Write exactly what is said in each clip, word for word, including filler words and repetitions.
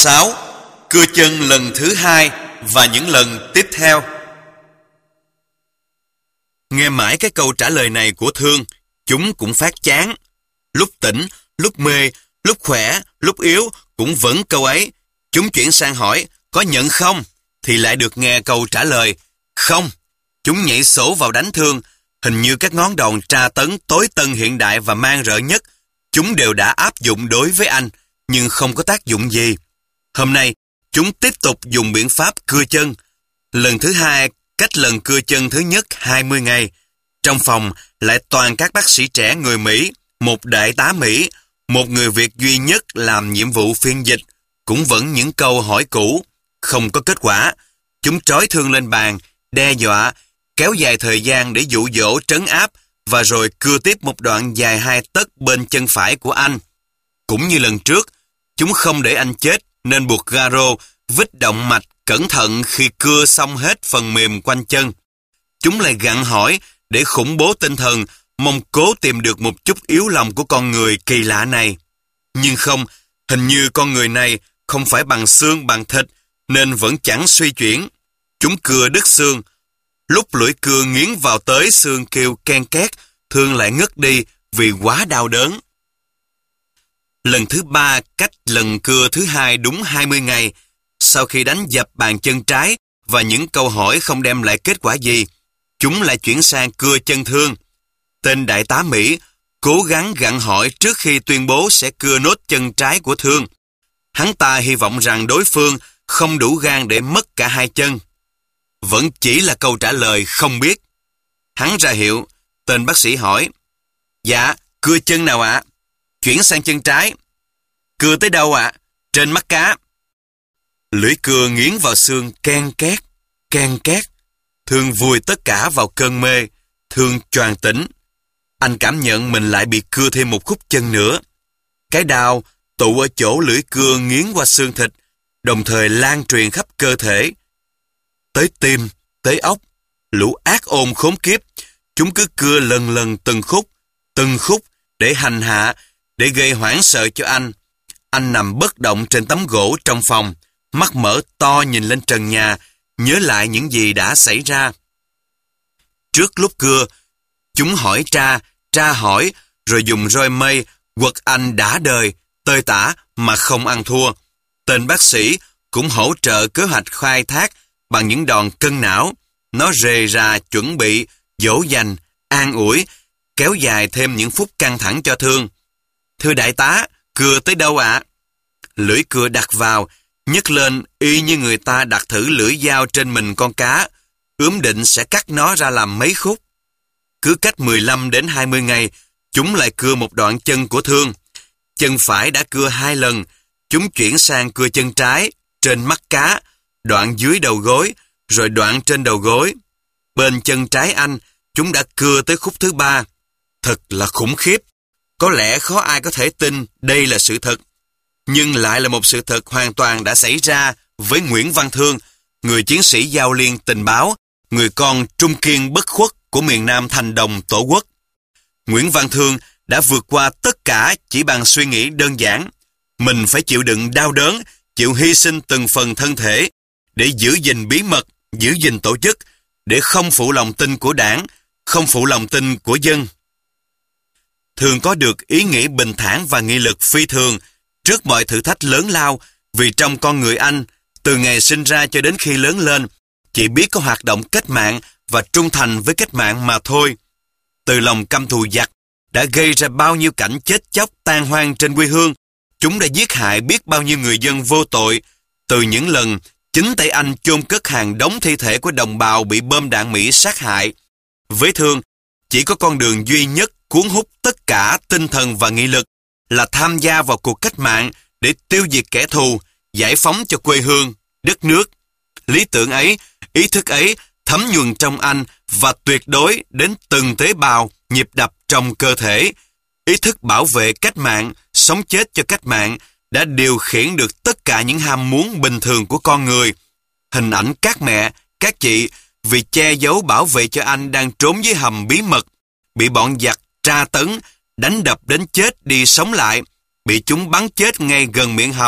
sáu. Cưa chân lần thứ hai và những lần tiếp theo. Nghe mãi cái câu trả lời này của Thương, chúng cũng phát chán. Lúc tỉnh, lúc mê, lúc khỏe, lúc yếu cũng vẫn câu ấy. Chúng chuyển sang hỏi có nhận không, thì lại được nghe câu trả lời không. Chúng nhảy sổ vào đánh Thương. Hình như các ngón đòn tra tấn tối tân hiện đại và mang rợ nhất, chúng đều đã áp dụng đối với anh, nhưng không có tác dụng gì. Hôm nay, chúng tiếp tục dùng biện pháp cưa chân. Lần thứ hai, cách lần cưa chân thứ nhất hai mươi ngày. Trong phòng lại toàn các bác sĩ trẻ người Mỹ, một đại tá Mỹ, một người Việt duy nhất làm nhiệm vụ phiên dịch. Cũng vẫn những câu hỏi cũ, không có kết quả. Chúng trói Thương lên bàn, đe dọa, kéo dài thời gian để dụ dỗ trấn áp và rồi cưa tiếp một đoạn dài hai tấc bên chân phải của anh. Cũng như lần trước, chúng không để anh chết nên buộc Garo vít động mạch cẩn thận khi cưa xong hết phần mềm quanh chân. Chúng lại gặng hỏi để khủng bố tinh thần, mong cố tìm được một chút yếu lòng của con người kỳ lạ này. Nhưng không, hình như con người này không phải bằng xương bằng thịt nên vẫn chẳng suy chuyển. Chúng cưa đứt xương. Lúc lưỡi cưa nghiến vào tới xương kêu ken két, Thương lại ngất đi vì quá đau đớn. Lần thứ ba cách lần cưa thứ hai đúng hai mươi ngày. Sau khi đánh dập bàn chân trái và những câu hỏi không đem lại kết quả gì, chúng lại chuyển sang cưa chân Thương. Tên đại tá Mỹ cố gắng gặng hỏi trước khi tuyên bố sẽ cưa nốt chân trái của Thương. Hắn ta hy vọng rằng đối phương không đủ gan để mất cả hai chân. Vẫn chỉ là câu trả lời không biết. Hắn ra hiệu, tên bác sĩ hỏi, dạ, cưa chân nào ạ? Chuyển sang chân trái. Cưa tới đâu ạ? Trên mắt cá. Lưỡi cưa nghiến vào xương ken két, ken két. Thương vùi tất cả vào cơn mê. Thương choàng tỉnh. Anh cảm nhận mình lại bị cưa thêm một khúc chân nữa. Cái đau tụ ở chỗ lưỡi cưa nghiến qua xương thịt, đồng thời lan truyền khắp cơ thể. Tới tim, tới óc, lũ ác ôn khốn kiếp. Chúng cứ cưa lần lần từng khúc, từng khúc để hành hạ, để gây hoảng sợ cho anh. Anh nằm bất động trên tấm gỗ trong phòng, mắt mở to nhìn lên trần nhà, nhớ lại những gì đã xảy ra. Trước lúc cưa, chúng hỏi tra, tra hỏi, rồi dùng roi mây quật anh đã đời, tơi tả mà không ăn thua. Tên bác sĩ cũng hỗ trợ kế hoạch khai thác bằng những đòn cân não. Nó rề rà chuẩn bị, dỗ dành, an ủi, kéo dài thêm những phút căng thẳng cho Thương. Thưa đại tá, cưa tới đâu ạ? Lưỡi cưa đặt vào, nhấc lên y như người ta đặt thử lưỡi dao trên mình con cá, ướm định sẽ cắt nó ra làm mấy khúc. Cứ cách mười lăm đến hai mươi ngày, chúng lại cưa một đoạn chân của Thương. Chân phải đã cưa hai lần, chúng chuyển sang cưa chân trái, trên mắt cá, đoạn dưới đầu gối, rồi đoạn trên đầu gối. Bên chân trái anh, chúng đã cưa tới khúc thứ ba. Thật là khủng khiếp. Có lẽ khó ai có thể tin đây là sự thật. Nhưng lại là một sự thật hoàn toàn đã xảy ra với Nguyễn Văn Thương, người chiến sĩ giao liên tình báo, người con trung kiên bất khuất của miền Nam thành đồng tổ quốc. Nguyễn Văn Thương đã vượt qua tất cả chỉ bằng suy nghĩ đơn giản. Mình phải chịu đựng đau đớn, chịu hy sinh từng phần thân thể, để giữ gìn bí mật, giữ gìn tổ chức, để không phụ lòng tin của đảng, không phụ lòng tin của dân. Thường có được ý nghĩ bình thản và nghị lực phi thường trước mọi thử thách lớn lao, vì trong con người anh, từ ngày sinh ra cho đến khi lớn lên, chỉ biết có hoạt động cách mạng và trung thành với cách mạng mà thôi. Từ lòng căm thù giặc đã gây ra bao nhiêu cảnh chết chóc tan hoang trên quê hương. Chúng đã giết hại biết bao nhiêu người dân vô tội. Từ những lần chính tay anh chôn cất hàng đống thi thể của đồng bào bị bom đạn Mỹ sát hại. Với Thương, chỉ có con đường duy nhất cuốn hút tất cả tinh thần và nghị lực là tham gia vào cuộc cách mạng để tiêu diệt kẻ thù, giải phóng cho quê hương, đất nước. Lý tưởng ấy, ý thức ấy thấm nhuần trong anh và tuyệt đối đến từng tế bào, nhịp đập trong cơ thể. Ý thức bảo vệ cách mạng, sống chết cho cách mạng đã điều khiển được tất cả những ham muốn bình thường của con người. Hình ảnh các mẹ, các chị vì che giấu bảo vệ cho anh đang trốn dưới hầm bí mật, bị bọn giặc tra tấn, đánh đập đến chết đi sống lại, bị chúng bắn chết ngay gần miệng hầm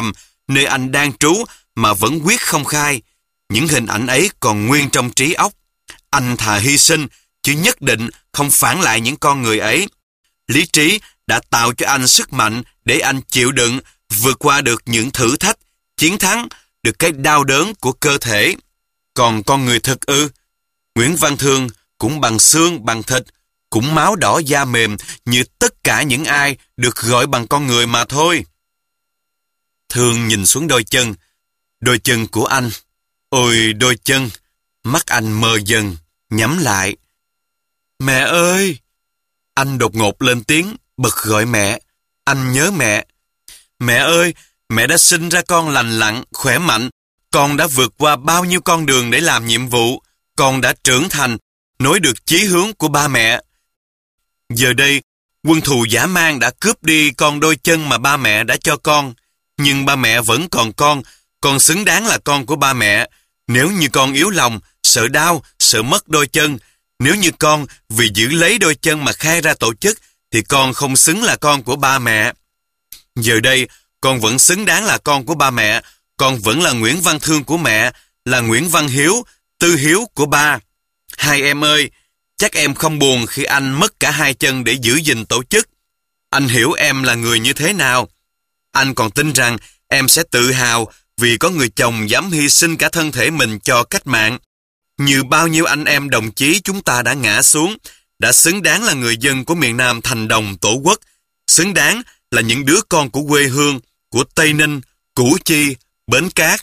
nơi anh đang trú mà vẫn quyết không khai. Những hình ảnh ấy còn nguyên trong trí óc. Anh thà hy sinh, chứ nhất định không phản lại những con người ấy. Lý trí đã tạo cho anh sức mạnh để anh chịu đựng, vượt qua được những thử thách, chiến thắng được cái đau đớn của cơ thể. Còn con người thực ư? Nguyễn Văn Thương cũng bằng xương bằng thịt, cũng máu đỏ da mềm như tất cả những ai được gọi bằng con người mà thôi. Thương nhìn xuống đôi chân. Đôi chân của anh. Ôi đôi chân. Mắt anh mờ dần, nhắm lại. Mẹ ơi! Anh đột ngột lên tiếng, bật gọi mẹ. Anh nhớ mẹ. Mẹ ơi! Mẹ đã sinh ra con lành lặn, khỏe mạnh. Con đã vượt qua bao nhiêu con đường để làm nhiệm vụ. Con đã trưởng thành, nối được chí hướng của ba mẹ. Giờ đây, quân thù dã man đã cướp đi con đôi chân mà ba mẹ đã cho con. Nhưng ba mẹ vẫn còn con, con xứng đáng là con của ba mẹ. Nếu như con yếu lòng, sợ đau, sợ mất đôi chân, nếu như con vì giữ lấy đôi chân mà khai ra tổ chức, thì con không xứng là con của ba mẹ. Giờ đây, con vẫn xứng đáng là con của ba mẹ. Con vẫn là Nguyễn Văn Thương của mẹ, là Nguyễn Văn Hiếu, Tư Hiếu của ba. Hai em ơi, chắc em không buồn khi anh mất cả hai chân để giữ gìn tổ chức. Anh hiểu em là người như thế nào. Anh còn tin rằng em sẽ tự hào vì có người chồng dám hy sinh cả thân thể mình cho cách mạng. Như bao nhiêu anh em đồng chí chúng ta đã ngã xuống, đã xứng đáng là người dân của miền Nam thành đồng tổ quốc, xứng đáng là những đứa con của quê hương, của Tây Ninh, Củ Chi, Bến Cát.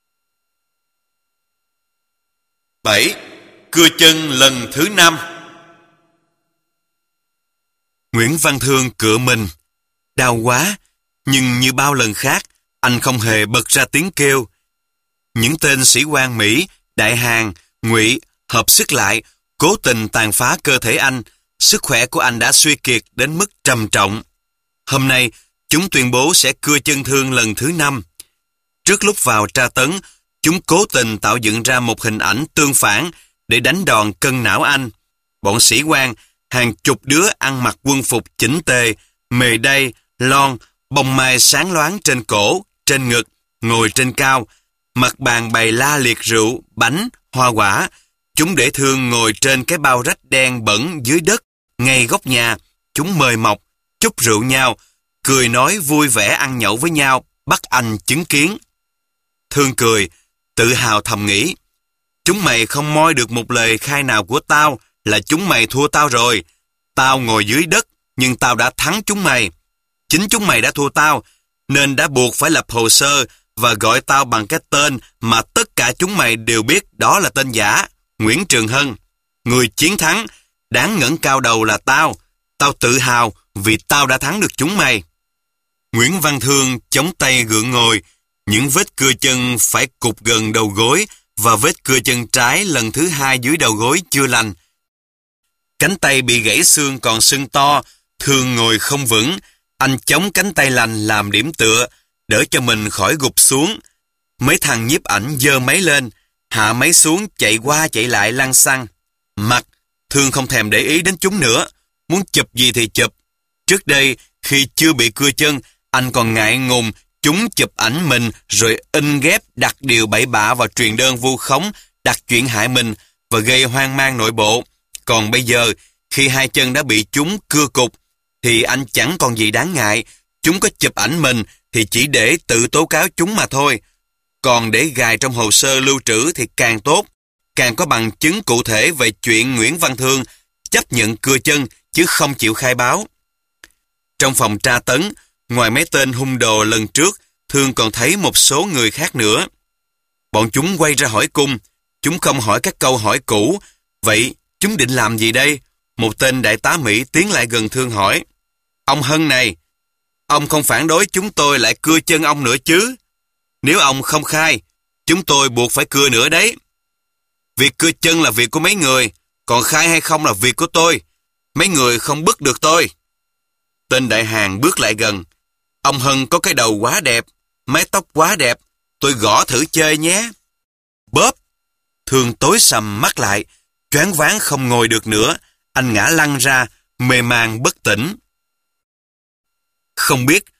bảy. Cưa chân lần thứ năm. Nguyễn Văn Thương cựa mình. Đau quá, nhưng như bao lần khác, anh không hề bật ra tiếng kêu. Những tên sĩ quan Mỹ, Đại Hàn, Ngụy hợp sức lại, cố tình tàn phá cơ thể anh. Sức khỏe của anh đã suy kiệt đến mức trầm trọng. Hôm nay, chúng tuyên bố sẽ cưa chân Thương lần thứ năm. Trước lúc vào tra tấn, chúng cố tình tạo dựng ra một hình ảnh tương phản để đánh đòn cân não anh. Bọn sĩ quan, hàng chục đứa ăn mặc quân phục chỉnh tề, mề đay, lon, bông mai sáng loáng trên cổ, trên ngực, ngồi trên cao. Mặt bàn bày la liệt rượu, bánh, hoa quả. Chúng để Thương ngồi trên cái bao rách đen bẩn dưới đất, ngay góc nhà. Chúng mời mọc, chúc rượu nhau, cười nói vui vẻ ăn nhậu với nhau, bắt anh chứng kiến. Thương cười, tự hào thầm nghĩ. Chúng mày không moi được một lời khai nào của tao là chúng mày thua tao rồi. Tao ngồi dưới đất, nhưng tao đã thắng chúng mày. Chính chúng mày đã thua tao, nên đã buộc phải lập hồ sơ và gọi tao bằng cái tên mà tất cả chúng mày đều biết đó là tên giả, Nguyễn Trường Hân. Người chiến thắng, đáng ngẩng cao đầu là tao. Tao tự hào vì tao đã thắng được chúng mày. Nguyễn Văn Thương chống tay gượng ngồi, những vết cưa chân phải cụt gần đầu gối và vết cưa chân trái lần thứ hai dưới đầu gối chưa lành. Cánh tay bị gãy xương còn sưng to, Thương ngồi không vững. Anh chống cánh tay lành làm điểm tựa, đỡ cho mình khỏi gục xuống. Mấy thằng nhiếp ảnh giơ máy lên, hạ máy xuống chạy qua chạy lại lăng xăng. Mặt, Thương không thèm để ý đến chúng nữa, muốn chụp gì thì chụp. Trước đây, khi chưa bị cưa chân, anh còn ngại ngùng chúng chụp ảnh mình rồi in ghép đặt điều bậy bạ vào truyền đơn vu khống, đặt chuyện hại mình và gây hoang mang nội bộ. Còn bây giờ, khi hai chân đã bị chúng cưa cục, thì anh chẳng còn gì đáng ngại. Chúng có chụp ảnh mình thì chỉ để tự tố cáo chúng mà thôi. Còn để gài trong hồ sơ lưu trữ thì càng tốt, càng có bằng chứng cụ thể về chuyện Nguyễn Văn Thương chấp nhận cưa chân chứ không chịu khai báo. Trong phòng tra tấn, ngoài mấy tên hung đồ lần trước, Thương còn thấy một số người khác nữa. Bọn chúng quay ra hỏi cung. Chúng không hỏi các câu hỏi cũ. Vậy chúng định làm gì đây? Một tên đại tá Mỹ tiến lại gần Thương hỏi. Ông Hân này, ông không phản đối chúng tôi lại cưa chân ông nữa chứ? Nếu ông không khai, chúng tôi buộc phải cưa nữa đấy. Việc cưa chân là việc của mấy người, còn khai hay không là việc của tôi. Mấy người không bức được tôi. Tên đại hàn bước lại gần. Ông Hân có cái đầu quá đẹp, mái tóc quá đẹp, tôi gõ thử chơi nhé. Bóp! Thương tối sầm mắt lại, choáng váng không ngồi được nữa. Anh ngã lăn ra, mê man bất tỉnh. Không biết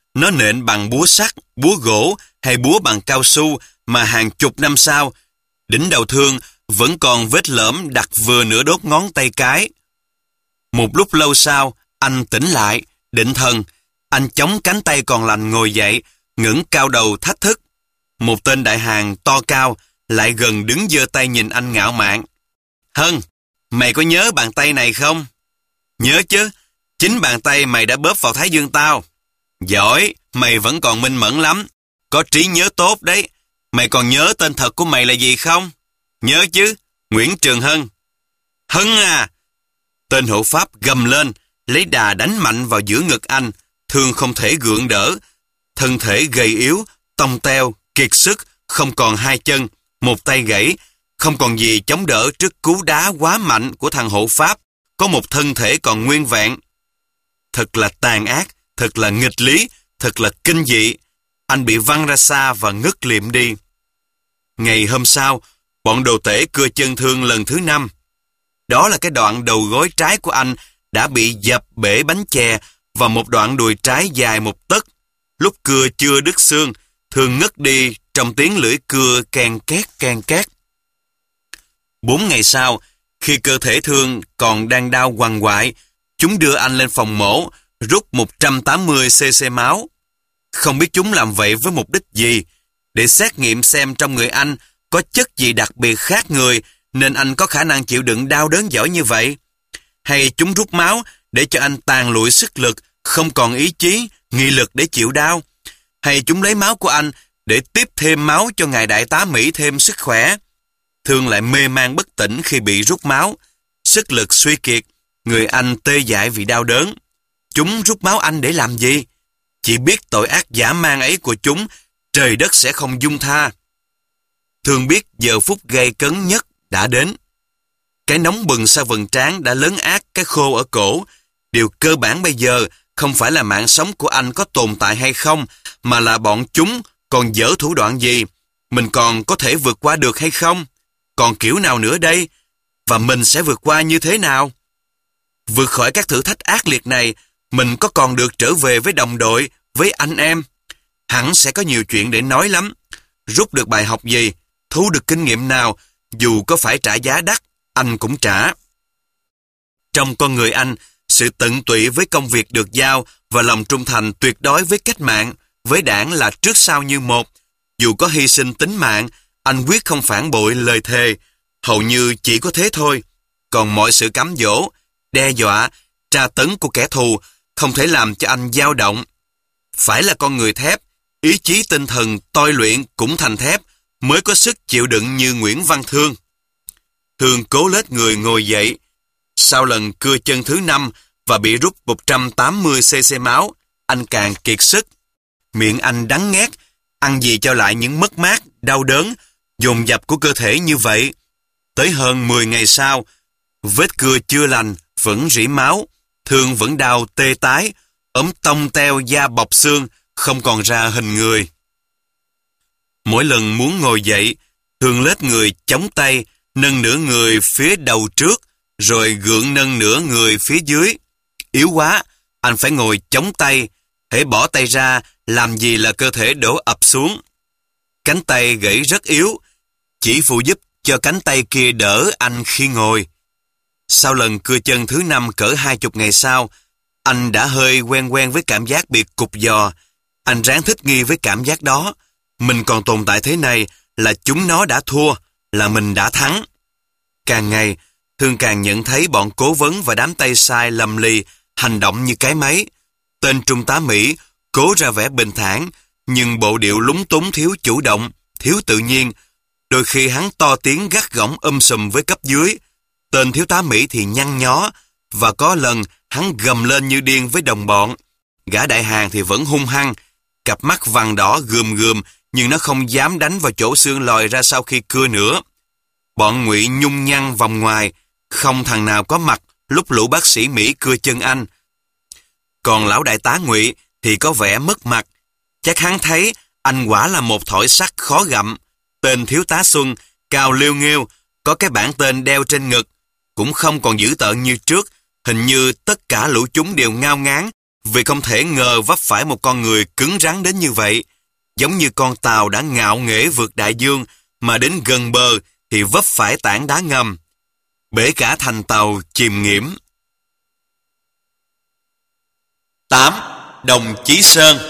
Nó nện bằng búa sắt, búa gỗ hay búa bằng cao su mà hàng chục năm sau, đỉnh đầu Thương vẫn còn vết lõm đặt vừa nửa đốt ngón tay cái. Một lúc lâu sau, anh tỉnh lại, định thần. Anh chống cánh tay còn lành ngồi dậy, ngẩng cao đầu thách thức. Một tên đại hàng to cao lại gần đứng giơ tay nhìn anh ngạo mạn. Hân, mày có nhớ bàn tay này không? Nhớ chứ, chính bàn tay mày đã bóp vào thái dương tao. Giỏi, mày vẫn còn minh mẫn lắm. Có trí nhớ tốt đấy. Mày còn nhớ tên thật của mày là gì không? Nhớ chứ, Nguyễn Trường Hân. Hân à! Tên hộ pháp gầm lên, lấy đà đánh mạnh vào giữa ngực anh. Thương không thể gượng đỡ. Thân thể gầy yếu, tông teo, kiệt sức, không còn hai chân, một tay gãy, không còn gì chống đỡ trước cú đá quá mạnh của thằng hộ pháp, có một thân thể còn nguyên vẹn. Thật là tàn ác, thật là nghịch lý, thật là kinh dị. Anh bị văng ra xa và ngất liệm đi. Ngày hôm sau, bọn đồ tể cưa chân Thương lần thứ năm. Đó là cái đoạn đầu gối trái của anh đã bị dập bể bánh chè và một đoạn đùi trái dài một tấc. Lúc cưa chưa đứt xương, Thương ngất đi trong tiếng lưỡi cưa can két can két. Bốn ngày sau, khi cơ thể Thương còn đang đau quằn quại, chúng đưa anh lên phòng mổ, rút một trăm tám mươi xê xê máu. Không biết chúng làm vậy với mục đích gì, để xét nghiệm xem trong người anh có chất gì đặc biệt khác người nên anh có khả năng chịu đựng đau đớn giỏi như vậy. Hay chúng rút máu để cho anh tàn lụi sức lực, không còn ý chí, nghị lực để chịu đau. Hay chúng lấy máu của anh để tiếp thêm máu cho ngài đại tá Mỹ thêm sức khỏe. Thương lại mê man bất tỉnh khi bị rút máu. Sức lực suy kiệt, người anh tê dại vì đau đớn. Chúng rút máu anh để làm gì? Chỉ biết tội ác dã man ấy của chúng, trời đất sẽ không dung tha. Thương biết giờ phút gây cấn nhất đã đến. Cái nóng bừng sau vầng trán đã lấn át cái khô ở cổ. Điều cơ bản bây giờ không phải là mạng sống của anh có tồn tại hay không, mà là bọn chúng còn dở thủ đoạn gì. Mình còn có thể vượt qua được hay không? Còn kiểu nào nữa đây? Và mình sẽ vượt qua như thế nào? Vượt khỏi các thử thách ác liệt này, mình có còn được trở về với đồng đội, với anh em? Hẳn sẽ có nhiều chuyện để nói lắm. Rút được bài học gì, thu được kinh nghiệm nào, dù có phải trả giá đắt, anh cũng trả. Trong con người anh, sự tận tụy với công việc được giao và lòng trung thành tuyệt đối với cách mạng, với đảng là trước sau như một. Dù có hy sinh tính mạng, anh quyết không phản bội lời thề. Hầu như chỉ có thế thôi. Còn mọi sự cám dỗ, đe dọa, tra tấn của kẻ thù không thể làm cho anh dao động. Phải là con người thép, ý chí tinh thần tôi luyện cũng thành thép, mới có sức chịu đựng như Nguyễn Văn Thương. Thương cố lết người ngồi dậy. Sau lần cưa chân thứ năm và bị rút một trăm tám mươi xê xê máu, anh càng kiệt sức. Miệng anh đắng ngắt, ăn gì cho lại những mất mát, đau đớn, dồn dập của cơ thể như vậy. Tới hơn mười ngày sau, vết cưa chưa lành, vẫn rỉ máu, Thương vẫn đau tê tái, ốm tông teo da bọc xương, không còn ra hình người. Mỗi lần muốn ngồi dậy, Thương lết người chống tay, nâng nửa người phía đầu trước, rồi gượng nâng nửa người phía dưới. Yếu quá, anh phải ngồi chống tay, hễ bỏ tay ra, làm gì là cơ thể đổ ập xuống. Cánh tay gãy rất yếu, chỉ phụ giúp cho cánh tay kia đỡ anh khi ngồi. Sau lần cưa chân thứ năm cỡ hai chục ngày sau, anh đã hơi quen quen với cảm giác bị cục giò. Anh ráng thích nghi với cảm giác đó. Mình còn tồn tại thế này là chúng nó đã thua, là mình đã thắng. Càng ngày, Thương càng nhận thấy bọn cố vấn và đám tay sai lầm lì hành động như cái máy. Tên trung tá Mỹ cố ra vẻ bình thản, nhưng bộ điệu lúng túng thiếu chủ động, thiếu tự nhiên. Đôi khi hắn to tiếng gắt gỏng um sùm với cấp dưới. Tên thiếu tá Mỹ thì nhăn nhó, và có lần hắn gầm lên như điên với đồng bọn. Gã đại hàng thì vẫn hung hăng, cặp mắt vằn đỏ gườm gườm, nhưng nó không dám đánh vào chỗ xương lòi ra sau khi cưa nữa. Bọn Ngụy nhung nhăn vòng ngoài, không thằng nào có mặt lúc lũ bác sĩ Mỹ cưa chân anh. Còn lão đại tá Ngụy thì có vẻ mất mặt. Chắc hắn thấy anh quả là một thỏi sắt khó gặm. Tên thiếu tá Xuân, cao liêu nghêu, có cái bảng tên đeo trên ngực, cũng không còn dữ tợn như trước. Hình như tất cả lũ chúng đều ngao ngán vì không thể ngờ vấp phải một con người cứng rắn đến như vậy. Giống như con tàu đã ngạo nghễ vượt đại dương, mà đến gần bờ thì vấp phải tảng đá ngầm. Bể cả thành tàu chìm nghiễm. tám. Đồng chí Sơn.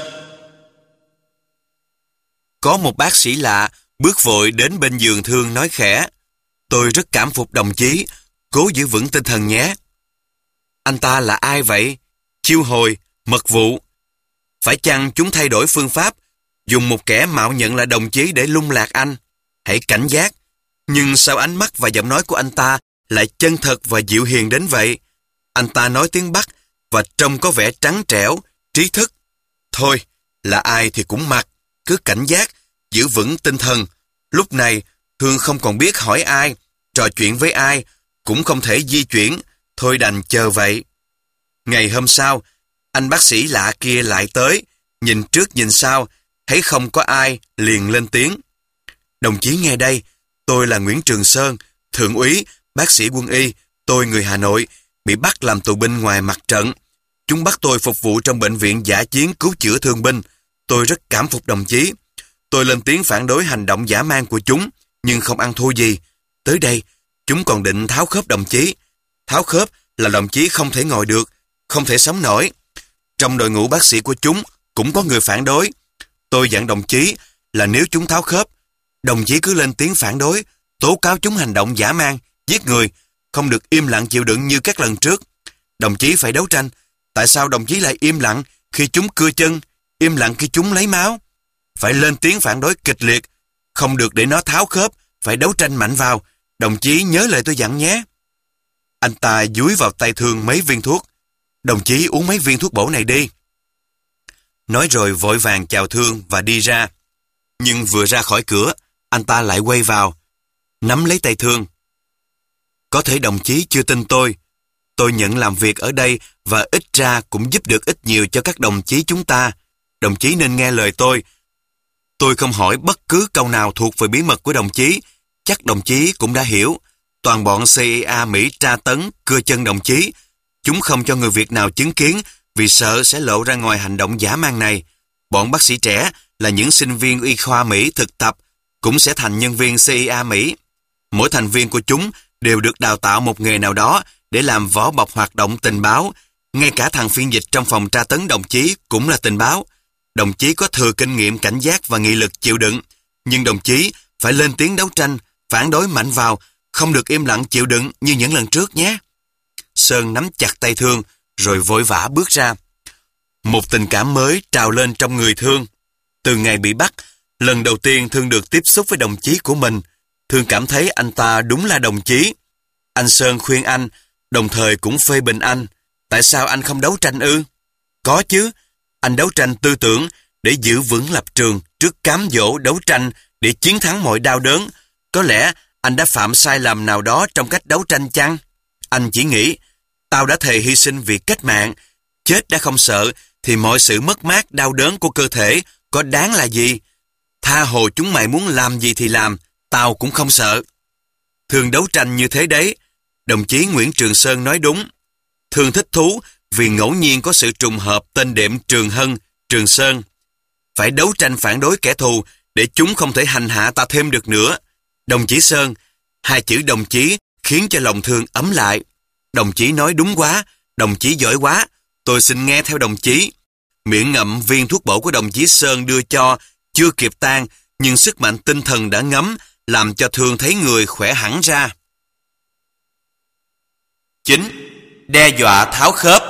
Có một bác sĩ lạ bước vội đến bên giường thương nói khẽ: "Tôi rất cảm phục đồng chí, cố giữ vững tinh thần nhé." Anh ta là ai vậy? Chiêu hồi, mật vụ? Phải chăng chúng thay đổi phương pháp, dùng một kẻ mạo nhận là đồng chí để lung lạc anh? Hãy cảnh giác. Nhưng sao ánh mắt và giọng nói của anh ta lại chân thật và dịu hiền đến vậy? Anh ta nói tiếng Bắc và trông có vẻ trắng trẻo, trí thức. Thôi, là ai thì cũng mặc, cứ cảnh giác, giữ vững tinh thần. Lúc này, Thương không còn biết hỏi ai, trò chuyện với ai, cũng không thể di chuyển, thôi đành chờ vậy. Ngày hôm sau, anh bác sĩ lạ kia lại tới, nhìn trước nhìn sau, thấy không có ai, liền lên tiếng: "Đồng chí nghe đây, tôi là Nguyễn Trường Sơn, thượng úy, bác sĩ quân y, tôi người Hà Nội, bị bắt làm tù binh ngoài mặt trận. Chúng bắt tôi phục vụ trong bệnh viện dã chiến cứu chữa thương binh. Tôi rất cảm phục đồng chí. Tôi lên tiếng phản đối hành động dã man của chúng, nhưng không ăn thua gì. Tới đây, chúng còn định tháo khớp đồng chí. Tháo khớp là đồng chí không thể ngồi được, không thể sống nổi. Trong đội ngũ bác sĩ của chúng cũng có người phản đối. Tôi dặn đồng chí là nếu chúng tháo khớp, đồng chí cứ lên tiếng phản đối, tố cáo chúng hành động dã man, giết người, không được im lặng chịu đựng như các lần trước. Đồng chí phải đấu tranh. Tại sao đồng chí lại im lặng khi chúng cưa chân, im lặng khi chúng lấy máu? Phải lên tiếng phản đối kịch liệt, không được để nó tháo khớp, phải đấu tranh mạnh vào. Đồng chí nhớ lời tôi dặn nhé." Anh ta dúi vào tay Thương mấy viên thuốc. "Đồng chí uống mấy viên thuốc bổ này đi." Nói rồi vội vàng chào Thương và đi ra. Nhưng vừa ra khỏi cửa, anh ta lại quay vào, nắm lấy tay Thương. "Có thể đồng chí chưa tin tôi. Tôi nhận làm việc ở đây và ít ra cũng giúp được ít nhiều cho các đồng chí chúng ta. Đồng chí nên nghe lời tôi. Tôi không hỏi bất cứ câu nào thuộc về bí mật của đồng chí. Chắc đồng chí cũng đã hiểu. Toàn bọn xê i a Mỹ tra tấn, cưa chân đồng chí. Chúng không cho người Việt nào chứng kiến vì sợ sẽ lộ ra ngoài hành động dã man này. Bọn bác sĩ trẻ là những sinh viên y khoa Mỹ thực tập cũng sẽ thành nhân viên xê i a Mỹ. Mỗi thành viên của chúng đều được đào tạo một nghề nào đó để làm vỏ bọc hoạt động tình báo. Ngay cả thằng phiên dịch trong phòng tra tấn đồng chí cũng là tình báo. Đồng chí có thừa kinh nghiệm cảnh giác và nghị lực chịu đựng. Nhưng đồng chí phải lên tiếng đấu tranh, phản đối mạnh vào, không được im lặng chịu đựng như những lần trước nhé." Sơn nắm chặt tay Thương rồi vội vã bước ra. Một tình cảm mới trào lên trong người Thương. Từ ngày bị bắt, lần đầu tiên Thương được tiếp xúc với đồng chí của mình. Thương cảm thấy anh ta đúng là đồng chí. Anh Sơn khuyên anh, đồng thời cũng phê bình anh. Tại sao anh không đấu tranh ư? Có chứ, anh đấu tranh tư tưởng để giữ vững lập trường trước cám dỗ đấu tranh để chiến thắng mọi đau đớn. Có lẽ anh đã phạm sai lầm nào đó trong cách đấu tranh chăng? Anh chỉ nghĩ, tao đã thề hy sinh vì cách mạng, chết đã không sợ, thì mọi sự mất mát đau đớn của cơ thể có đáng là gì? Tha hồ chúng mày muốn làm gì thì làm, tao cũng không sợ. Thương đấu tranh như thế đấy. Đồng chí Nguyễn Trường Sơn nói đúng. Thương thích thú vì ngẫu nhiên có sự trùng hợp tên đệm Trường Hân, Trường Sơn. Phải đấu tranh phản đối kẻ thù để chúng không thể hành hạ ta thêm được nữa. Đồng chí Sơn, hai chữ đồng chí khiến cho lòng Thương ấm lại. Đồng chí nói đúng quá, đồng chí giỏi quá, tôi xin nghe theo đồng chí. Miệng ngậm viên thuốc bổ của đồng chí Sơn đưa cho, chưa kịp tan, nhưng sức mạnh tinh thần đã ngấm, làm cho Thương thấy người khỏe hẳn ra. chín. Đe dọa tháo khớp.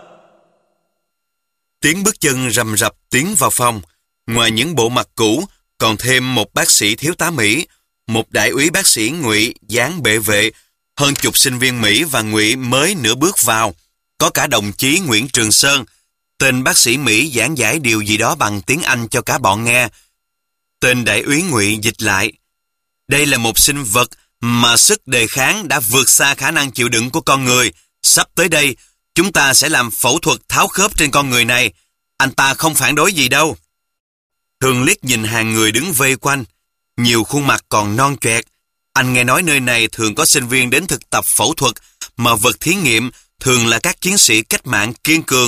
Tiếng bước chân rầm rập tiến vào phòng. Ngoài những bộ mặt cũ, còn thêm một bác sĩ thiếu tá Mỹ, một đại úy bác sĩ Ngụy dáng bệ vệ, hơn chục sinh viên Mỹ và Ngụy mới nửa bước vào. Có cả đồng chí Nguyễn Trường Sơn. Tên bác sĩ Mỹ giảng giải điều gì đó bằng tiếng Anh cho cả bọn nghe. Tên đại úy Ngụy dịch lại. Đây là một sinh vật mà sức đề kháng đã vượt xa khả năng chịu đựng của con người. Sắp tới đây, chúng ta sẽ làm phẫu thuật tháo khớp trên con người này. Anh ta không phản đối gì đâu. Thương liếc nhìn hàng người đứng vây quanh. Nhiều khuôn mặt còn non choẹt. Anh nghe nói nơi này thường có sinh viên đến thực tập phẫu thuật, mà vật thí nghiệm thường là các chiến sĩ cách mạng kiên cường,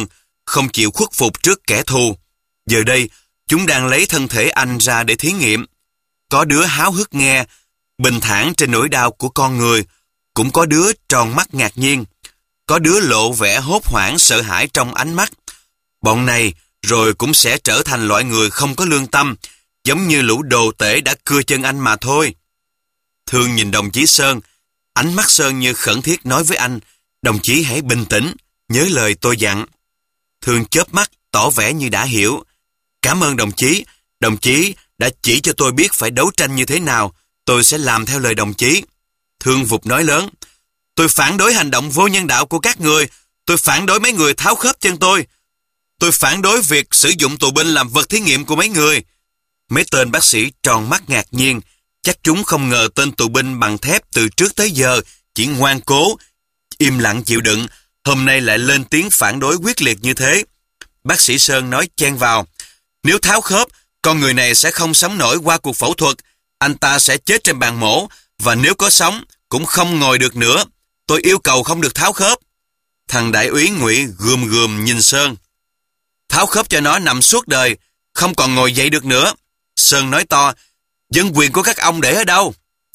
không chịu khuất phục trước kẻ thù. Giờ đây, chúng đang lấy thân thể anh ra để thí nghiệm. Có đứa háo hức nghe, bình thản trên nỗi đau của con người, cũng có đứa tròn mắt ngạc nhiên, có đứa lộ vẻ hốt hoảng sợ hãi trong ánh mắt. Bọn này rồi cũng sẽ trở thành loại người không có lương tâm, giống như lũ đồ tể đã cưa chân anh mà thôi. Thương nhìn đồng chí Sơn, ánh mắt Sơn như khẩn thiết nói với anh, đồng chí hãy bình tĩnh, nhớ lời tôi dặn. Thương chớp mắt, tỏ vẻ như đã hiểu. Cảm ơn đồng chí, đồng chí đã chỉ cho tôi biết phải đấu tranh như thế nào, tôi sẽ làm theo lời đồng chí. Thương vụt nói lớn, tôi phản đối hành động vô nhân đạo của các người, tôi phản đối mấy người tháo khớp chân tôi, tôi phản đối việc sử dụng tù binh làm vật thí nghiệm của mấy người. Mấy tên bác sĩ tròn mắt ngạc nhiên, chắc chúng không ngờ tên tù binh bằng thép từ trước tới giờ chỉ ngoan cố, im lặng chịu đựng, hôm nay lại lên tiếng phản đối quyết liệt như thế. Bác sĩ Sơn nói chen vào, nếu tháo khớp, con người này sẽ không sống nổi qua cuộc phẫu thuật, anh ta sẽ chết trên bàn mổ, và nếu có sống, cũng không ngồi được nữa. Tôi yêu cầu không được tháo khớp. Thằng đại úy Ngụy gườm gườm nhìn Sơn. Tháo khớp cho nó nằm suốt đời, không còn ngồi dậy được nữa. Sơn nói to, dân quyền của các ông để ở đâu?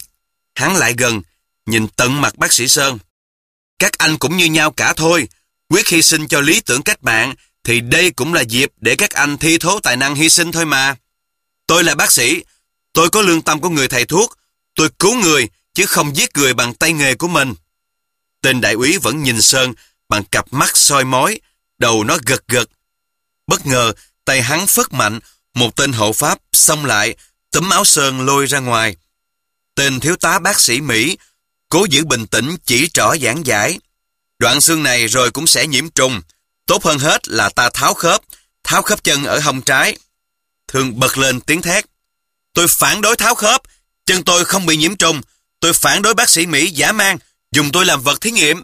Hắn lại gần, nhìn tận mặt bác sĩ Sơn. Các anh cũng như nhau cả thôi, quyết hy sinh cho lý tưởng cách mạng, thì đây cũng là dịp để các anh thi thố tài năng hy sinh thôi mà. Tôi là bác sĩ, tôi có lương tâm của người thầy thuốc, tôi cứu người, chứ không giết người bằng tay nghề của mình. Tên đại úy vẫn nhìn Sơn bằng cặp mắt soi mói, đầu nó gật gật. Bất ngờ, tay hắn phất mạnh, một tên hộ pháp xông lại, túm áo Sơn lôi ra ngoài. Tên thiếu tá bác sĩ Mỹ cố giữ bình tĩnh chỉ trỏ giảng giải. Đoạn xương này rồi cũng sẽ nhiễm trùng. Tốt hơn hết là ta tháo khớp, tháo khớp chân ở hông trái. Thương bật lên tiếng thét. Tôi phản đối tháo khớp, chân tôi không bị nhiễm trùng. Tôi phản đối bác sĩ Mỹ dã man, dùng tôi làm vật thí nghiệm.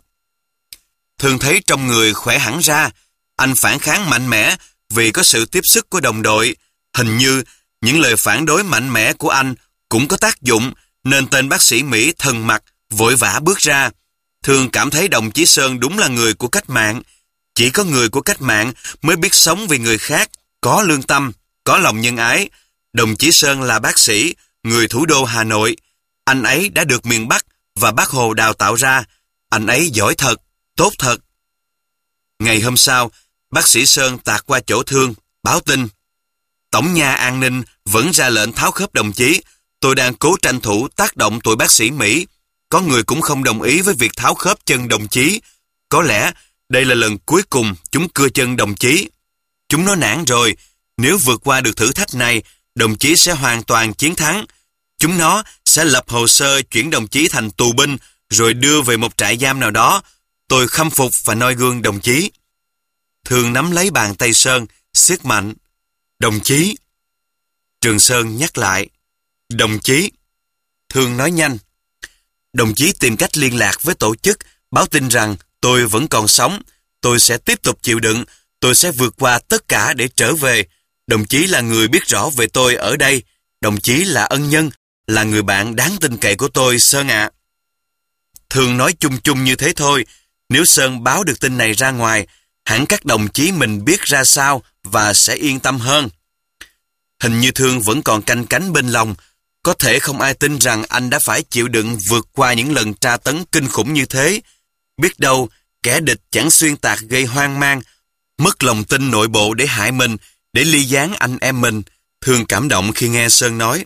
Thương thấy trong người khỏe hẳn ra, anh phản kháng mạnh mẽ vì có sự tiếp sức của đồng đội. Hình như những lời phản đối mạnh mẽ của anh cũng có tác dụng, nên tên bác sĩ Mỹ thần mặt, vội vã bước ra. Thương cảm thấy đồng chí Sơn đúng là người của cách mạng. Chỉ có người của cách mạng mới biết sống vì người khác, có lương tâm, có lòng nhân ái. Đồng chí Sơn là bác sĩ, người thủ đô Hà Nội. Anh ấy đã được miền Bắc và Bác Hồ đào tạo ra. Anh ấy giỏi thật, tốt thật. Ngày hôm sau, bác sĩ Sơn tạt qua chỗ Thương, báo tin. Tổng nha an ninh vẫn ra lệnh tháo khớp đồng chí. Tôi đang cố tranh thủ tác động tụi bác sĩ Mỹ. Có người cũng không đồng ý với việc tháo khớp chân đồng chí. Có lẽ đây là lần cuối cùng chúng cưa chân đồng chí. Chúng nó nản rồi. Nếu vượt qua được thử thách này, đồng chí sẽ hoàn toàn chiến thắng. Chúng nó sẽ lập hồ sơ chuyển đồng chí thành tù binh rồi đưa về một trại giam nào đó. Tôi khâm phục và noi gương đồng chí. Thương nắm lấy bàn tay Sơn, siết mạnh. Đồng chí. Trường Sơn nhắc lại. Đồng chí. Thương nói nhanh. Đồng chí tìm cách liên lạc với tổ chức, báo tin rằng tôi vẫn còn sống. Tôi sẽ tiếp tục chịu đựng. Tôi sẽ vượt qua tất cả để trở về. Đồng chí là người biết rõ về tôi ở đây. Đồng chí là ân nhân, là người bạn đáng tin cậy của tôi, Sơn ạ. Thương nói chung chung như thế thôi. Nếu Sơn báo được tin này ra ngoài, hẳn các đồng chí mình biết ra sao và sẽ yên tâm hơn. Hình như Thương vẫn còn canh cánh bên lòng. Có thể không ai tin rằng anh đã phải chịu đựng vượt qua những lần tra tấn kinh khủng như thế. Biết đâu, kẻ địch chẳng xuyên tạc gây hoang mang, mất lòng tin nội bộ để hại mình, để ly gián anh em mình. Thương cảm động khi nghe Sơn nói.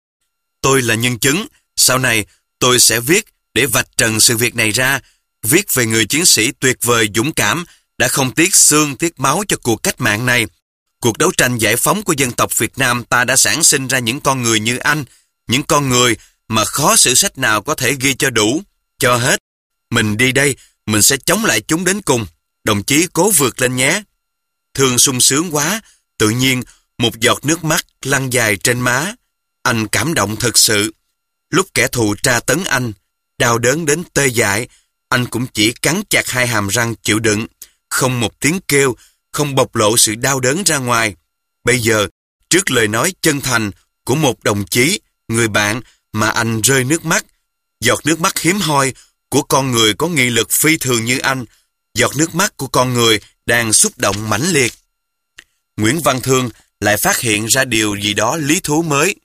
Tôi là nhân chứng, sau này tôi sẽ viết để vạch trần sự việc này ra, viết về người chiến sĩ tuyệt vời dũng cảm, đã không tiếc xương tiếc máu cho cuộc cách mạng này. Cuộc đấu tranh giải phóng của dân tộc Việt Nam ta đã sản sinh ra những con người như anh, những con người mà khó sử sách nào có thể ghi cho đủ, cho hết. Mình đi đây, mình sẽ chống lại chúng đến cùng. Đồng chí cố vượt lên nhé. Thương sung sướng quá, tự nhiên một giọt nước mắt lăn dài trên má. Anh cảm động thật sự. Lúc kẻ thù tra tấn anh, đau đớn đến tê dại, anh cũng chỉ cắn chặt hai hàm răng chịu đựng, không một tiếng kêu, không bộc lộ sự đau đớn ra ngoài. Bây giờ, trước lời nói chân thành của một đồng chí, người bạn mà anh rơi nước mắt, giọt nước mắt hiếm hoi của con người có nghị lực phi thường như anh, giọt nước mắt của con người đang xúc động mãnh liệt. Nguyễn Văn Thương lại phát hiện ra điều gì đó lý thú mới.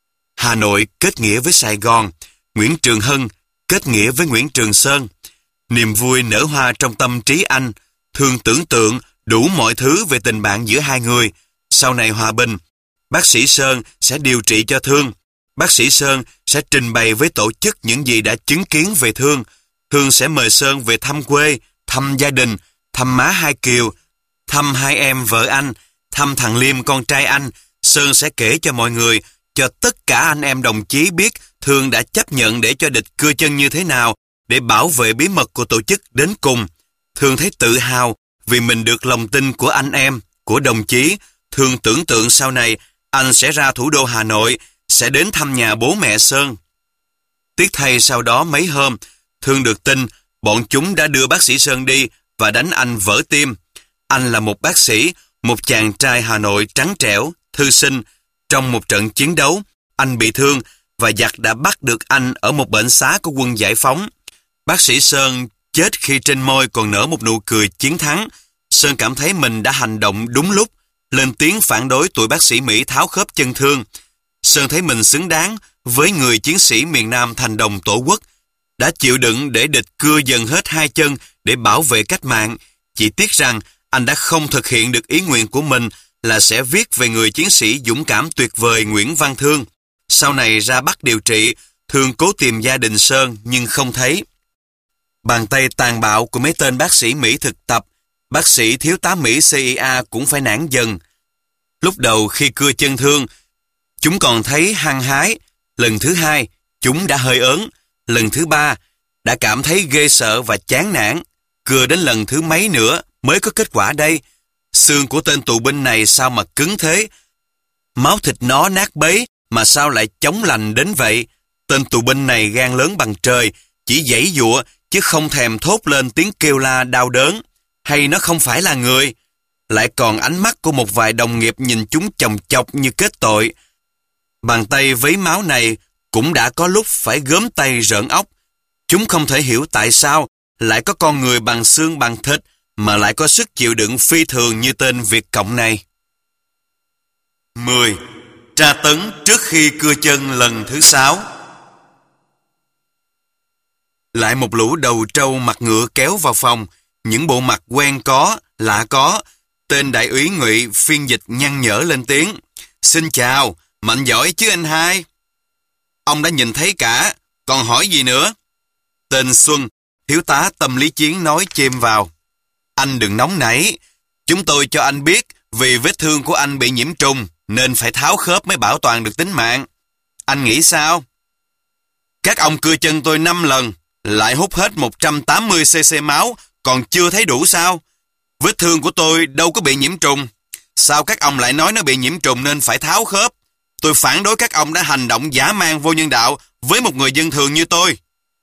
Hà Nội kết nghĩa với Sài Gòn, Nguyễn Trường Hân kết nghĩa với Nguyễn Trường Sơn. Niềm vui nở hoa trong tâm trí anh. Thương tưởng tượng đủ mọi thứ về tình bạn giữa hai người. Sau này hòa bình, bác sĩ Sơn sẽ điều trị cho Thương. Bác sĩ Sơn sẽ trình bày với tổ chức những gì đã chứng kiến về Thương. Thương sẽ mời Sơn về thăm quê, thăm gia đình, thăm má hai Kiều, thăm hai em vợ anh, thăm thằng Liêm con trai anh. Sơn sẽ kể cho mọi người, cho tất cả anh em đồng chí biết Thương đã chấp nhận để cho địch cưa chân như thế nào, để bảo vệ bí mật của tổ chức đến cùng. Thương thấy tự hào vì mình được lòng tin của anh em, của đồng chí. Thương tưởng tượng sau này anh sẽ ra thủ đô Hà Nội, sẽ đến thăm nhà bố mẹ Sơn. Tiếc thay sau đó mấy hôm, Thương được tin bọn chúng đã đưa bác sĩ Sơn đi và đánh anh vỡ tim. Anh là một bác sĩ, một chàng trai Hà Nội trắng trẻo, thư sinh. Trong một trận chiến đấu, anh bị thương và giặc đã bắt được anh ở một bệnh xá của quân giải phóng. Bác sĩ Sơn chết khi trên môi còn nở một nụ cười chiến thắng. Sơn cảm thấy mình đã hành động đúng lúc, lên tiếng phản đối tụi bác sĩ Mỹ tháo khớp chân Thương. Sơn thấy mình xứng đáng với người chiến sĩ miền Nam thành đồng tổ quốc, đã chịu đựng để địch cưa dần hết hai chân để bảo vệ cách mạng. Chỉ tiếc rằng anh đã không thực hiện được ý nguyện của mình là sẽ viết về người chiến sĩ dũng cảm tuyệt vời Nguyễn Văn Thương. Sau này ra Bắc điều trị, Thương cố tìm gia đình Sơn nhưng không thấy. Bàn tay tàn bạo của mấy tên bác sĩ Mỹ thực tập, bác sĩ thiếu tá Mỹ xê i a cũng phải nản dần. Lúc đầu khi cưa chân Thương, chúng còn thấy hăng hái. Lần thứ hai, chúng đã hơi ớn. Lần thứ ba, đã cảm thấy ghê sợ và chán nản. Cưa đến lần thứ mấy nữa mới có kết quả đây. Xương của tên tù binh này sao mà cứng thế? Máu thịt nó nát bấy mà sao lại chống lành đến vậy? Tên tù binh này gan lớn bằng trời, chỉ giãy giụa chứ không thèm thốt lên tiếng kêu la đau đớn. Hay nó không phải là người? Lại còn ánh mắt của một vài đồng nghiệp nhìn chúng chồng chọc như kết tội. Bàn tay vấy máu này cũng đã có lúc phải gớm tay rợn óc. Chúng không thể hiểu tại sao lại có con người bằng xương bằng thịt mà lại có sức chịu đựng phi thường như tên Việt Cộng này. mười. Tra tấn trước khi cưa chân lần thứ sáu. Lại một lũ đầu trâu mặt ngựa kéo vào phòng, những bộ mặt quen có, lạ có. Tên đại úy Ngụy phiên dịch nhăn nhở lên tiếng. Xin chào, mạnh giỏi chứ anh hai? Ông đã nhìn thấy cả, còn hỏi gì nữa? Tên Xuân, thiếu tá tâm lý chiến nói chêm vào. Anh đừng nóng nảy, chúng tôi cho anh biết vì vết thương của anh bị nhiễm trùng nên phải tháo khớp mới bảo toàn được tính mạng. Anh nghĩ sao? Các ông cưa chân tôi năm lần, lại hút hết một trăm tám mươi xê xê máu, còn chưa thấy đủ sao? Vết thương của tôi đâu có bị nhiễm trùng. Sao các ông lại nói nó bị nhiễm trùng nên phải tháo khớp? Tôi phản đối các ông đã hành động dã man vô nhân đạo với một người dân thường như tôi.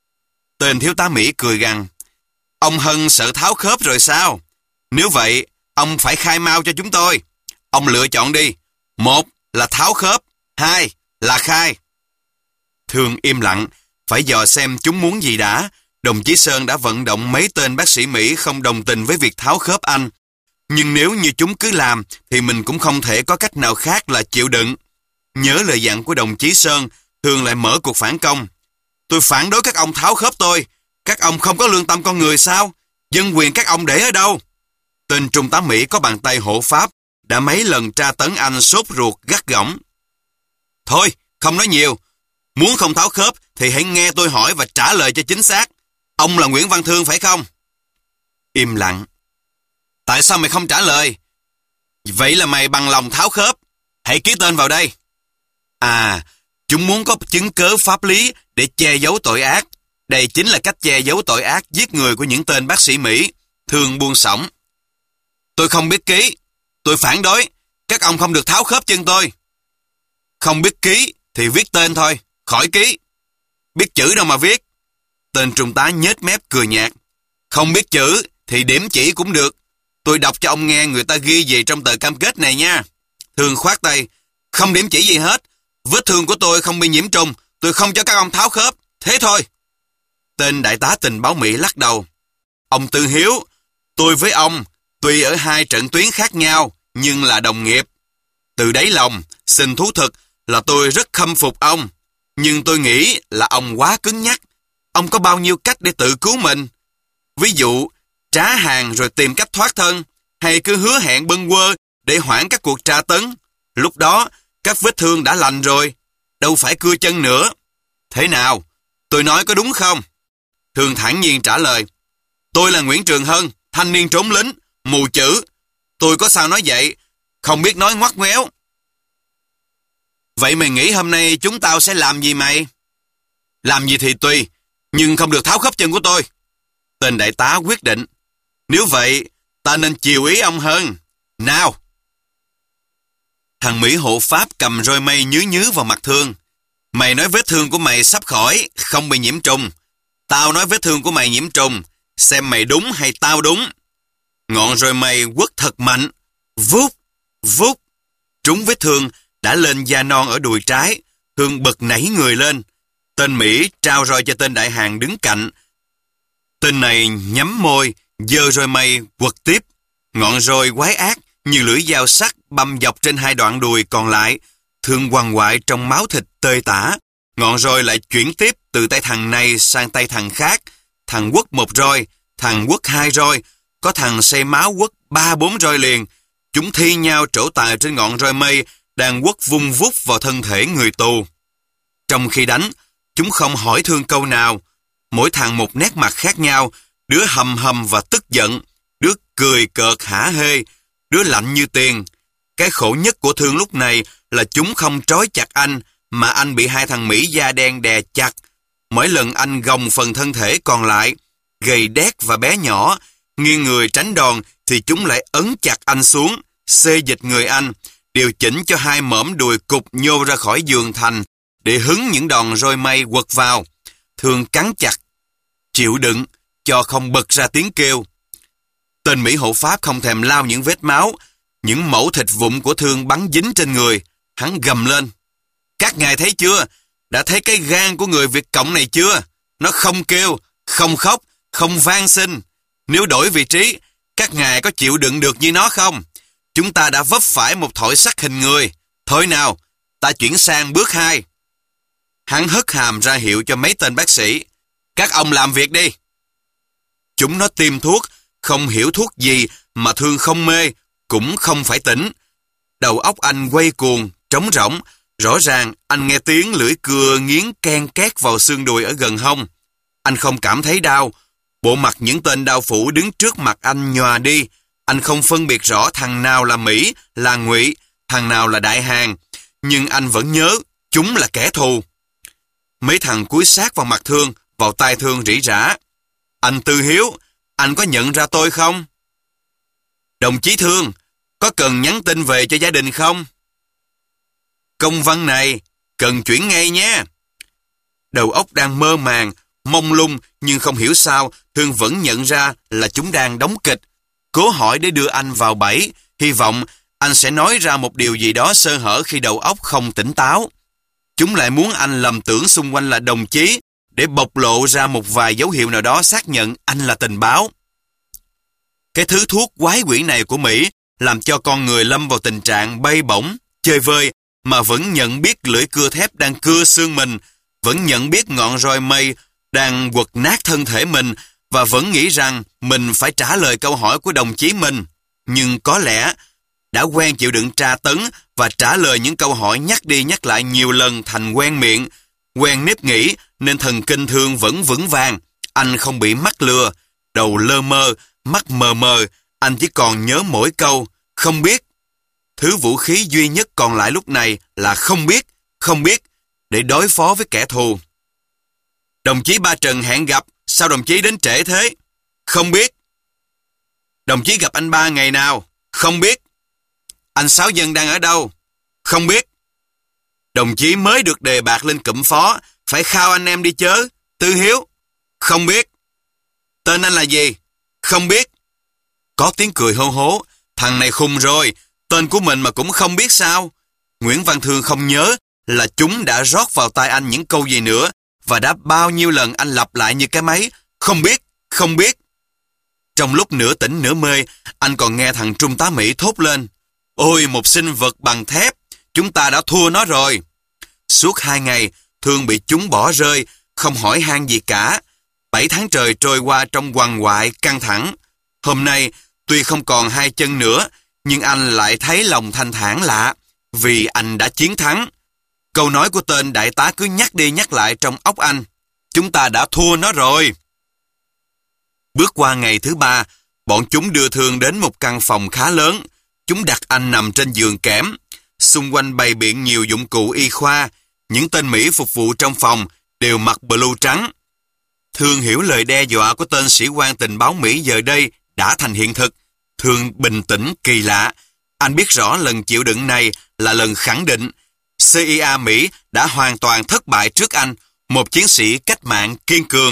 Tên thiếu tá Mỹ cười gằn. Ông Hân sợ tháo khớp rồi sao? Nếu vậy, ông phải khai mau cho chúng tôi. Ông lựa chọn đi. Một là tháo khớp, hai là khai. Thương im lặng, phải dò xem chúng muốn gì đã. Đồng chí Sơn đã vận động mấy tên bác sĩ Mỹ không đồng tình với việc tháo khớp anh. Nhưng nếu như chúng cứ làm, thì mình cũng không thể có cách nào khác là chịu đựng. Nhớ lời dặn của đồng chí Sơn, Thương lại mở cuộc phản công. Tôi phản đối các ông tháo khớp tôi. Các ông không có lương tâm con người sao? Dân quyền các ông để ở đâu? Tên trung tá Mỹ có bàn tay hộ pháp đã mấy lần tra tấn anh sốt ruột gắt gỏng. Thôi, không nói nhiều. Muốn không tháo khớp thì hãy nghe tôi hỏi và trả lời cho chính xác. Ông là Nguyễn Văn Thương phải không? Im lặng. Tại sao mày không trả lời? Vậy là mày bằng lòng tháo khớp. Hãy ký tên vào đây. À, chúng muốn có chứng cớ pháp lý để che giấu tội ác. Đây chính là cách che giấu tội ác giết người của những tên bác sĩ Mỹ. Thương buông xõng. Tôi không biết ký. Tôi phản đối. Các ông không được tháo khớp chân tôi. Không biết ký thì viết tên thôi, khỏi ký. Biết chữ đâu mà viết. Tên trung tá nhếch mép cười nhạt. Không biết chữ thì điểm chỉ cũng được. Tôi đọc cho ông nghe người ta ghi gì trong tờ cam kết này nha. Thương khoát tay. Không điểm chỉ gì hết. Vết thương của tôi không bị nhiễm trùng. Tôi không cho các ông tháo khớp. Thế thôi. Tên đại tá tình báo Mỹ lắc đầu. Ông Tư Hiếu, tôi với ông Tuy ở hai trận tuyến khác nhau, nhưng là đồng nghiệp. Từ đáy lòng, xin thú thực là tôi rất khâm phục ông. Nhưng tôi nghĩ là ông quá cứng nhắc. Ông có bao nhiêu cách để tự cứu mình? Ví dụ, trá hàng rồi tìm cách thoát thân, hay cứ hứa hẹn bâng quơ để hoãn các cuộc tra tấn. Lúc đó, các vết thương đã lành rồi, đâu phải cưa chân nữa. Thế nào? Tôi nói có đúng không? Thương thản nhiên trả lời. Tôi là Nguyễn Trường Hân, thanh niên trốn lính, mù chữ. Tôi có sao nói vậy, không biết nói ngoắt ngoéo. Vậy mày nghĩ hôm nay chúng tao sẽ làm gì mày? Làm gì thì tùy, nhưng không được tháo khớp chân của tôi. Tên đại tá quyết định. Nếu vậy, ta nên chiều ý ông hơn. Nào! Thằng Mỹ hộ Pháp cầm roi mây nhứ nhứ vào mặt Thương. Mày nói vết thương của mày sắp khỏi, không bị nhiễm trùng. Tao nói vết thương của mày nhiễm trùng, xem mày đúng hay tao đúng. Ngọn roi mây quất thật mạnh. Vút, vút. Trúng vết thương đã lên da non ở đùi trái. Thương bật nảy người lên. Tên Mỹ trao roi cho tên đại hàng đứng cạnh. Tên này nhắm môi, giơ roi mây quật tiếp. Ngọn roi quái ác như lưỡi dao sắc băm dọc trên hai đoạn đùi còn lại. Thương quằn quại trong máu thịt tơi tả. Ngọn roi lại chuyển tiếp từ tay thằng này sang tay thằng khác. Thằng quất một roi, thằng quất hai roi, có thằng say máu quất ba bốn roi liền. Chúng thi nhau trổ tài trên ngọn roi mây đang quất vung vút vào thân thể người tù. Trong khi đánh, chúng không hỏi Thương câu nào. Mỗi thằng một nét mặt khác nhau, đứa hầm hầm và tức giận, đứa cười cợt hả hê, đứa lạnh như tiền. Cái khổ nhất của Thương lúc này là chúng không trói chặt anh, mà anh bị hai thằng Mỹ da đen đè chặt. Mỗi lần anh gồng phần thân thể còn lại, gầy đét và bé nhỏ, nghiêng người tránh đòn thì chúng lại ấn chặt anh xuống, xê dịch người anh, điều chỉnh cho hai mõm đùi cục nhô ra khỏi giường thành để hứng những đòn roi mây quật vào. Thương cắn chặt, chịu đựng, cho không bật ra tiếng kêu. Tên Mỹ hộ Pháp không thèm lau những vết máu, những mẩu thịt vụn của Thương bắn dính trên người. Hắn gầm lên. Các ngài thấy chưa? Đã thấy cái gan của người Việt Cộng này chưa? Nó không kêu, không khóc, không van xin. Nếu đổi vị trí, các ngài có chịu đựng được như nó không? Chúng ta đã vấp phải một thỏi sắt hình người. Thôi nào, ta chuyển sang bước hai. Hắn hất hàm ra hiệu cho mấy tên bác sĩ. Các ông làm việc đi. Chúng nó tiêm thuốc, không hiểu thuốc gì mà Thương không mê, cũng không phải tỉnh. Đầu óc anh quay cuồng, trống rỗng. Rõ ràng anh nghe tiếng lưỡi cưa nghiến ken két vào xương đùi ở gần hông. Anh không cảm thấy đau. Bộ mặt những tên đao phủ đứng trước mặt anh nhòa đi. Anh không phân biệt rõ thằng nào là Mỹ, là Ngụy, thằng nào là Đại Hàn. Nhưng anh vẫn nhớ chúng là kẻ thù. Mấy thằng cúi sát vào mặt Thương, vào tai Thương rỉ rả. Anh Tư Hiếu, anh có nhận ra tôi không? Đồng chí Thương, có cần nhắn tin về cho gia đình không? Công văn này, cần chuyển ngay nhé. Đầu óc đang mơ màng, mông lung, nhưng không hiểu sao Thương vẫn nhận ra là chúng đang đóng kịch. Cố hỏi để đưa anh vào bẫy, hy vọng anh sẽ nói ra một điều gì đó sơ hở khi đầu óc không tỉnh táo. Chúng lại muốn anh lầm tưởng xung quanh là đồng chí để bộc lộ ra một vài dấu hiệu nào đó xác nhận anh là tình báo. Cái thứ thuốc quái quỷ này của Mỹ làm cho con người lâm vào tình trạng bay bổng, chơi vơi, mà vẫn nhận biết lưỡi cưa thép đang cưa xương mình, vẫn nhận biết ngọn roi mây đang quật nát thân thể mình, và vẫn nghĩ rằng mình phải trả lời câu hỏi của đồng chí mình. Nhưng có lẽ đã quen chịu đựng tra tấn và trả lời những câu hỏi nhắc đi nhắc lại nhiều lần thành quen miệng, quen nếp nghĩ, nên thần kinh Thương vẫn vững vàng. Anh không bị mắc lừa, đầu lơ mơ, mắt mờ mờ, anh chỉ còn nhớ mỗi câu không biết. Thứ vũ khí duy nhất còn lại lúc này là không biết, không biết, để đối phó với kẻ thù. Đồng chí Ba Trần hẹn gặp, sao đồng chí đến trễ thế? Không biết. Đồng chí gặp anh Ba ngày nào? Không biết. Anh Sáu Dân đang ở đâu? Không biết. Đồng chí mới được đề bạt lên cụm phó, phải khao anh em đi chớ. Tư Hiếu? Không biết. Tên anh là gì? Không biết. Có tiếng cười hô hố. Thằng này khùng rồi, tên của mình mà cũng không biết sao? Nguyễn Văn Thương không nhớ là chúng đã rót vào tai anh những câu gì nữa, và đã bao nhiêu lần anh lặp lại như cái máy. Không biết, không biết. Trong lúc nửa tỉnh nửa mê, anh còn nghe thằng trung tá Mỹ thốt lên: "Ôi, một sinh vật bằng thép, chúng ta đã thua nó rồi." Suốt hai ngày, Thương bị chúng bỏ rơi, không hỏi han gì cả. Bảy tháng trời trôi qua trong quằn quại, căng thẳng. Hôm nay, tuy không còn hai chân nữa, nhưng anh lại thấy lòng thanh thản lạ, vì anh đã chiến thắng. Câu nói của tên đại tá cứ nhắc đi nhắc lại trong óc anh: "Chúng ta đã thua nó rồi." Bước qua ngày thứ ba, bọn chúng đưa Thương đến một căn phòng khá lớn. Chúng đặt anh nằm trên giường kẽm. Xung quanh bày biện nhiều dụng cụ y khoa. Những tên Mỹ phục vụ trong phòng đều mặc blue trắng. Thương hiểu lời đe dọa của tên sĩ quan tình báo Mỹ giờ đây đã thành hiện thực. Thương bình tĩnh kỳ lạ. Anh biết rõ lần chịu đựng này là lần khẳng định xê i a Mỹ đã hoàn toàn thất bại trước anh, một chiến sĩ cách mạng kiên cường.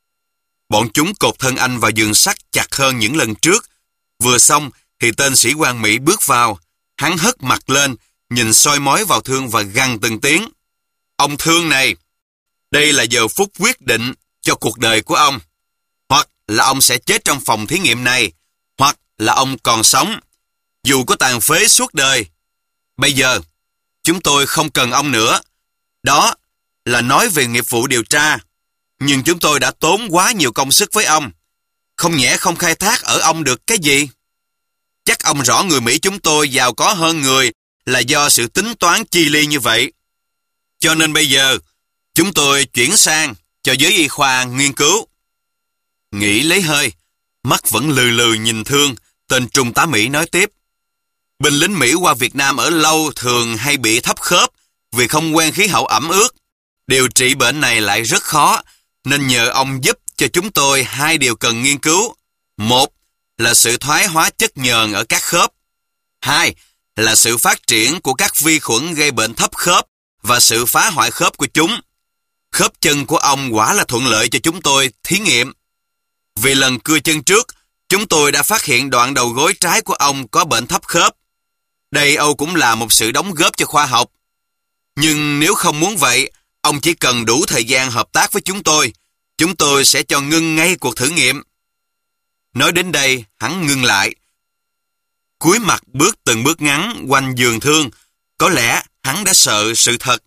Bọn chúng cột thân anh vào giường sắt chặt hơn những lần trước. Vừa xong thì tên sĩ quan Mỹ bước vào. Hắn hất mặt lên, nhìn soi mói vào Thương và gằn từng tiếng: "Ông Thương này, đây là giờ phút quyết định cho cuộc đời của ông. Hoặc là ông sẽ chết trong phòng thí nghiệm này, hoặc là ông còn sống, dù có tàn phế suốt đời. Bây giờ, chúng tôi không cần ông nữa. Đó là nói về nghiệp vụ điều tra. Nhưng chúng tôi đã tốn quá nhiều công sức với ông. Không nhẽ không khai thác ở ông được cái gì? Chắc ông rõ người Mỹ chúng tôi giàu có hơn người là do sự tính toán chi ly như vậy. Cho nên bây giờ, chúng tôi chuyển sang cho giới y khoa nghiên cứu." Nghĩ lấy hơi, mắt vẫn lừ lừ nhìn Thương, tên trung tá Mỹ nói tiếp: "Binh lính Mỹ qua Việt Nam ở lâu thường hay bị thấp khớp vì không quen khí hậu ẩm ướt. Điều trị bệnh này lại rất khó, nên nhờ ông giúp cho chúng tôi hai điều cần nghiên cứu. Một là sự thoái hóa chất nhờn ở các khớp. Hai là sự phát triển của các vi khuẩn gây bệnh thấp khớp và sự phá hoại khớp của chúng. Khớp chân của ông quả là thuận lợi cho chúng tôi thí nghiệm. Vì lần cưa chân trước, chúng tôi đã phát hiện đoạn đầu gối trái của ông có bệnh thấp khớp. Đây Âu cũng là một sự đóng góp cho khoa học. Nhưng nếu không muốn vậy, ông chỉ cần đủ thời gian hợp tác với chúng tôi. Chúng tôi sẽ cho ngưng ngay cuộc thử nghiệm." Nói đến đây, hắn ngưng lại. Cúi mặt bước từng bước ngắn quanh giường Thương. Có lẽ hắn đã sợ sự thật.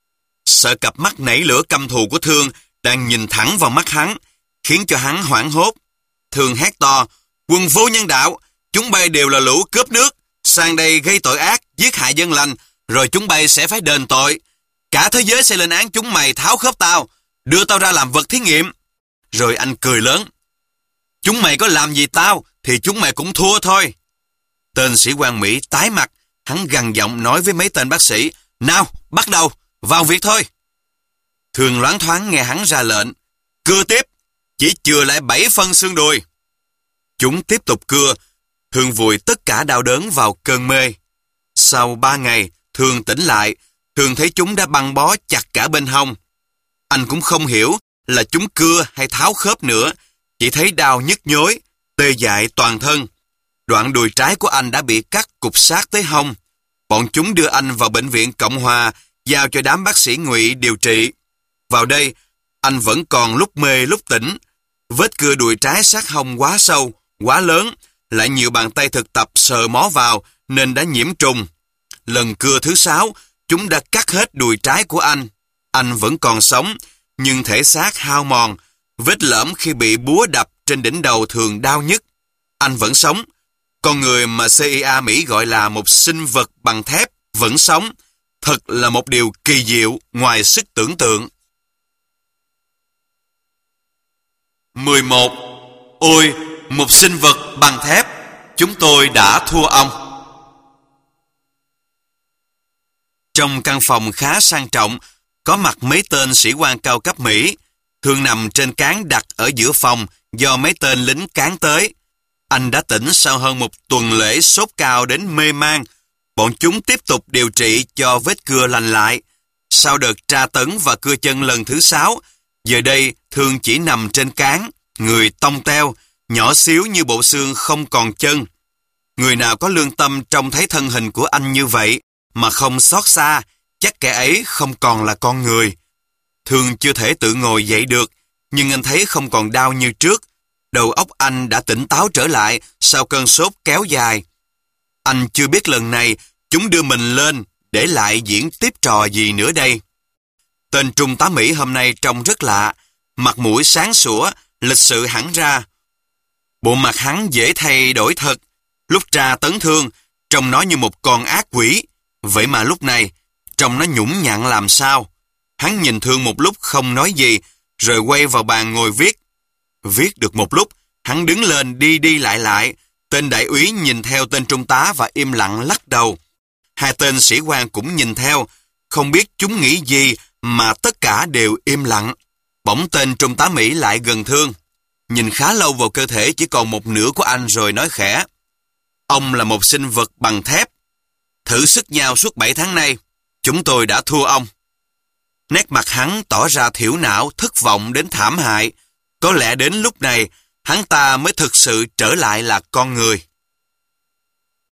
Sợ cặp mắt nảy lửa căm thù của Thương đang nhìn thẳng vào mắt hắn, khiến cho hắn hoảng hốt. Thương hét to: "Quân vô nhân đạo! Chúng bay đều là lũ cướp nước, sang đây gây tội ác, giết hại dân lành, rồi chúng bay sẽ phải đền tội. Cả thế giới sẽ lên án chúng mày tháo khớp tao, đưa tao ra làm vật thí nghiệm." Rồi anh cười lớn: "Chúng mày có làm gì tao thì chúng mày cũng thua thôi." Tên sĩ quan Mỹ tái mặt, hắn gằn giọng nói với mấy tên bác sĩ: "Nào, bắt đầu, vào việc thôi." Thương loáng thoáng nghe hắn ra lệnh: "Cưa tiếp, chỉ chừa lại bảy phân xương đùi." Chúng tiếp tục cưa. Thương vùi tất cả đau đớn vào cơn mê. Sau ba ngày, Thương tỉnh lại. Thương thấy chúng đã băng bó chặt cả bên hông. Anh cũng không hiểu là chúng cưa hay tháo khớp nữa, chỉ thấy đau nhức nhối, tê dại toàn thân. Đoạn đùi trái của anh đã bị cắt cục sát tới hông. Bọn chúng đưa anh vào bệnh viện Cộng Hòa, giao cho đám bác sĩ Ngụy điều trị. Vào đây, anh vẫn còn lúc mê lúc tỉnh. Vết cưa đùi trái sát hông quá sâu, quá lớn, lại nhiều bàn tay thực tập sờ mó vào nên đã nhiễm trùng. Lần cưa thứ sáu, chúng đã cắt hết đùi trái của anh. Anh vẫn còn sống, nhưng thể xác hao mòn. Vết lởm khi bị búa đập trên đỉnh đầu thường đau nhức. Anh vẫn sống. Con người mà xê i a Mỹ gọi là một sinh vật bằng thép vẫn sống. Thật là một điều kỳ diệu ngoài sức tưởng tượng. mười một. Ôi, một sinh vật bằng thép, chúng tôi đã thua ông. Trong căn phòng khá sang trọng, có mặt mấy tên sĩ quan cao cấp Mỹ. Thương nằm trên cán đặt ở giữa phòng do mấy tên lính cán tới. Anh đã tỉnh sau hơn một tuần lễ sốt cao đến mê man. Bọn chúng tiếp tục điều trị cho vết cưa lành lại. Sau đợt tra tấn và cưa chân lần thứ sáu, giờ đây Thương chỉ nằm trên cán, người tông teo, nhỏ xíu như bộ xương không còn chân. Người nào có lương tâm trông thấy thân hình của anh như vậy mà không xót xa, chắc kẻ ấy không còn là con người. Thương chưa thể tự ngồi dậy được, nhưng anh thấy không còn đau như trước. Đầu óc anh đã tỉnh táo trở lại sau cơn sốt kéo dài. Anh chưa biết lần này chúng đưa mình lên để lại diễn tiếp trò gì nữa đây. Tên trung tá Mỹ hôm nay trông rất lạ, mặt mũi sáng sủa, lịch sự hẳn ra. Bộ mặt hắn dễ thay đổi thật, lúc tra tấn thương, trông nó như một con ác quỷ. Vậy mà lúc này, trông nó nhũng nhặn làm sao. Hắn nhìn Thương một lúc không nói gì, rồi quay vào bàn ngồi viết. Viết được một lúc, hắn đứng lên đi đi lại lại. Tên đại úy nhìn theo tên trung tá và im lặng lắc đầu. Hai tên sĩ quan cũng nhìn theo, không biết chúng nghĩ gì mà tất cả đều im lặng. Bỗng tên trung tá Mỹ lại gần Thương, nhìn khá lâu vào cơ thể chỉ còn một nửa của anh rồi nói khẽ. Ông là một sinh vật bằng thép. Thử sức nhau suốt bảy tháng nay, chúng tôi đã thua ông. Nét mặt hắn tỏ ra thiểu não, thất vọng đến thảm hại. Có lẽ đến lúc này, hắn ta mới thực sự trở lại là con người.